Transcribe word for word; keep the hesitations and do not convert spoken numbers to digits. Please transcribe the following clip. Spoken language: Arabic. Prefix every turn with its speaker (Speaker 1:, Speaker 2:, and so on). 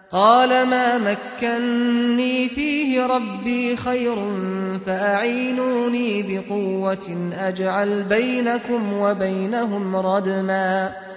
Speaker 1: قال ما مكني فيه ربي خير فأعينوني بقوة أجعل بينكم وبينهم ردما